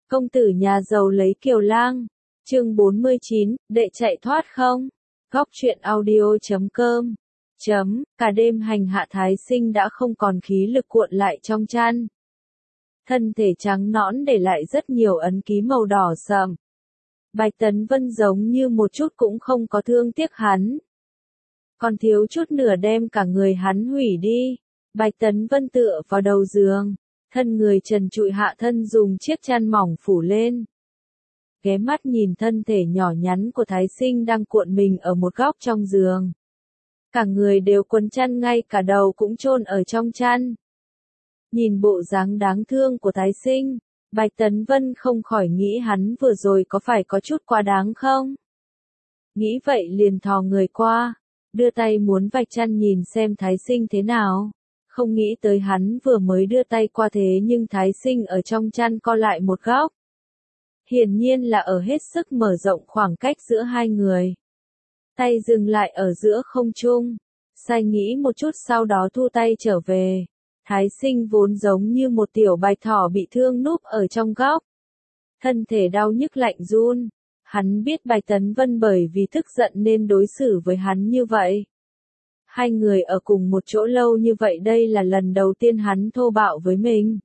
Công tử nhà giàu lấy kiều lang. Chương 49, đệ chạy thoát không? Góc truyện audio.com. Cả đêm hành hạ Thái Sinh đã không còn khí lực cuộn lại trong chăn. Thân thể trắng nõn để lại rất nhiều ấn ký màu đỏ sậm. Bạch Tấn Vân giống như một chút cũng không có thương tiếc hắn. Còn thiếu chút nữa đem cả người hắn hủy đi. Bạch Tấn Vân tựa vào đầu giường, thân người trần trụi hạ thân dùng chiếc chăn mỏng phủ lên. Ghé mắt nhìn thân thể nhỏ nhắn của Thái Sinh đang cuộn mình ở một góc trong giường. Cả người đều quấn chăn, ngay cả đầu cũng chôn ở trong chăn. Nhìn bộ dáng đáng thương của Thái Sinh, Bạch Tấn Vân không khỏi nghĩ hắn vừa rồi có phải có chút quá đáng không? Nghĩ vậy liền thò người qua, đưa tay muốn vạch chăn nhìn xem Thái Sinh thế nào. Không nghĩ tới hắn vừa mới đưa tay qua thế nhưng Thái Sinh ở trong chăn co lại một góc. Hiển nhiên là ở hết sức mở rộng khoảng cách giữa hai người. Tay dừng lại ở giữa không trung, say nghĩ một chút sau đó thu tay trở về. Thái Sinh vốn giống như một tiểu bạch thỏ bị thương núp ở trong góc. Thân thể đau nhức lạnh run. Hắn biết Bạch Tấn Vân bởi vì tức giận nên đối xử với hắn như vậy. Hai người ở cùng một chỗ lâu như vậy đây là lần đầu tiên hắn thô bạo với mình.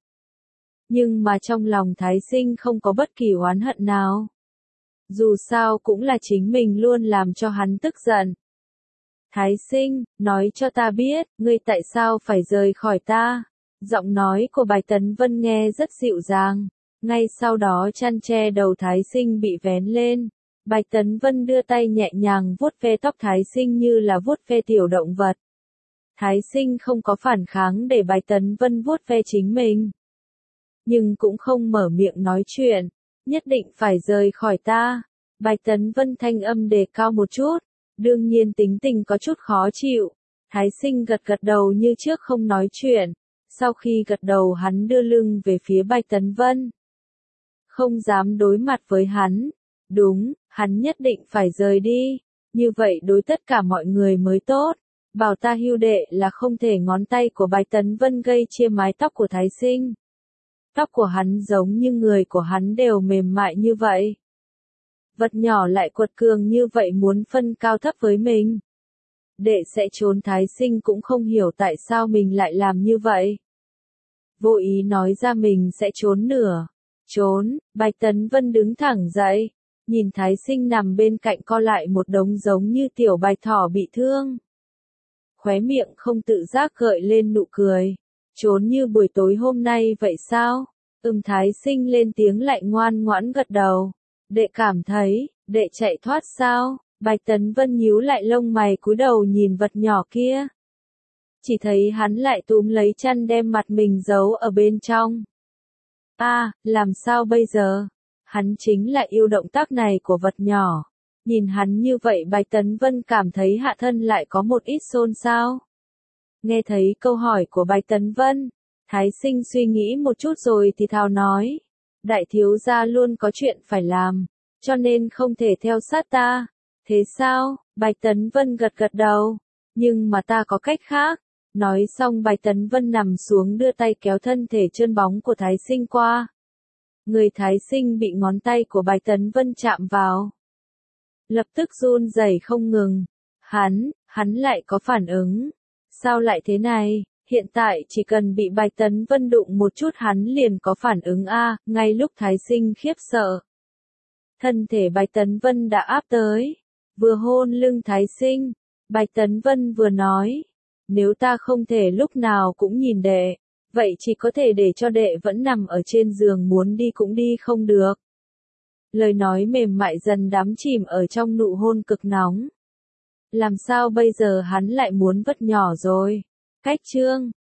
Nhưng mà trong lòng Thái Sinh không có bất kỳ oán hận nào. Dù sao cũng là chính mình luôn làm cho hắn tức giận. Thái Sinh, nói cho ta biết, ngươi tại sao phải rời khỏi ta? Giọng nói của Bạch Tấn Vân nghe rất dịu dàng. Ngay sau đó chăn che đầu Thái Sinh bị vén lên. Bạch Tấn Vân đưa tay nhẹ nhàng vuốt ve tóc Thái Sinh như là vuốt ve tiểu động vật. Thái Sinh không có phản kháng để Bạch Tấn Vân vuốt ve chính mình. Nhưng cũng không mở miệng nói chuyện. Nhất định phải rời khỏi ta. Bạch Tấn Vân thanh âm đề cao một chút. Đương nhiên tính tình có chút khó chịu. Thái Sinh gật gật đầu như trước không nói chuyện. Sau khi gật đầu hắn đưa lưng về phía Bạch Tấn Vân. Không dám đối mặt với hắn. Đúng, hắn nhất định phải rời đi. Như vậy đối tất cả mọi người mới tốt. Bảo ta hưu đệ là không thể. Ngón tay của Bạch Tấn Vân gây chia mái tóc của Thái Sinh. Tóc của hắn giống như người của hắn đều mềm mại như vậy. Vật nhỏ lại quật cường như vậy muốn phân cao thấp với mình. Đệ sẽ trốn. Thái Sinh cũng không hiểu tại sao mình lại làm như vậy. Vô ý nói ra mình sẽ trốn nửa. Trốn, Bạch Tấn Vân đứng thẳng dậy. Nhìn Thái Sinh nằm bên cạnh co lại một đống giống như tiểu bạch thỏ bị thương. Khóe miệng không tự giác gợi lên nụ cười. Trốn như buổi tối hôm nay vậy sao? Thái Sinh lên tiếng lại ngoan ngoãn gật đầu. Đệ cảm thấy, đệ chạy thoát sao? Bạch Tấn Vân nhíu lại lông mày cúi đầu nhìn vật nhỏ kia. Chỉ thấy hắn lại túm lấy chăn đem mặt mình giấu ở bên trong. Làm sao bây giờ? Hắn chính là yêu động tác này của vật nhỏ. Nhìn hắn như vậy Bạch Tấn Vân cảm thấy hạ thân lại có một ít xôn xao. Nghe thấy câu hỏi của Bạch Tấn Vân, Thái Sinh suy nghĩ một chút rồi thì thào nói. Đại thiếu gia luôn có chuyện phải làm, cho nên không thể theo sát ta. Thế sao? Bạch Tấn Vân gật gật đầu. Nhưng mà ta có cách khác. Nói xong Bạch Tấn Vân nằm xuống đưa tay kéo thân thể trơn bóng của Thái Sinh qua. Người Thái Sinh bị ngón tay của Bạch Tấn Vân chạm vào. Lập tức run rẩy không ngừng. Hắn lại có phản ứng. Sao lại thế này? Hiện tại chỉ cần bị Bạch Tấn Vân đụng một chút hắn liền có phản ứng ngay lúc Thái Sinh khiếp sợ. Thân thể Bạch Tấn Vân đã áp tới. Vừa hôn lưng Thái Sinh. Bạch Tấn Vân vừa nói. Nếu ta không thể lúc nào cũng nhìn đệ, vậy chỉ có thể để cho đệ vẫn nằm ở trên giường muốn đi cũng đi không được. Lời nói mềm mại dần đắm chìm ở trong nụ hôn cực nóng. Làm sao bây giờ hắn lại muốn vứt nhỏ rồi? Cách chương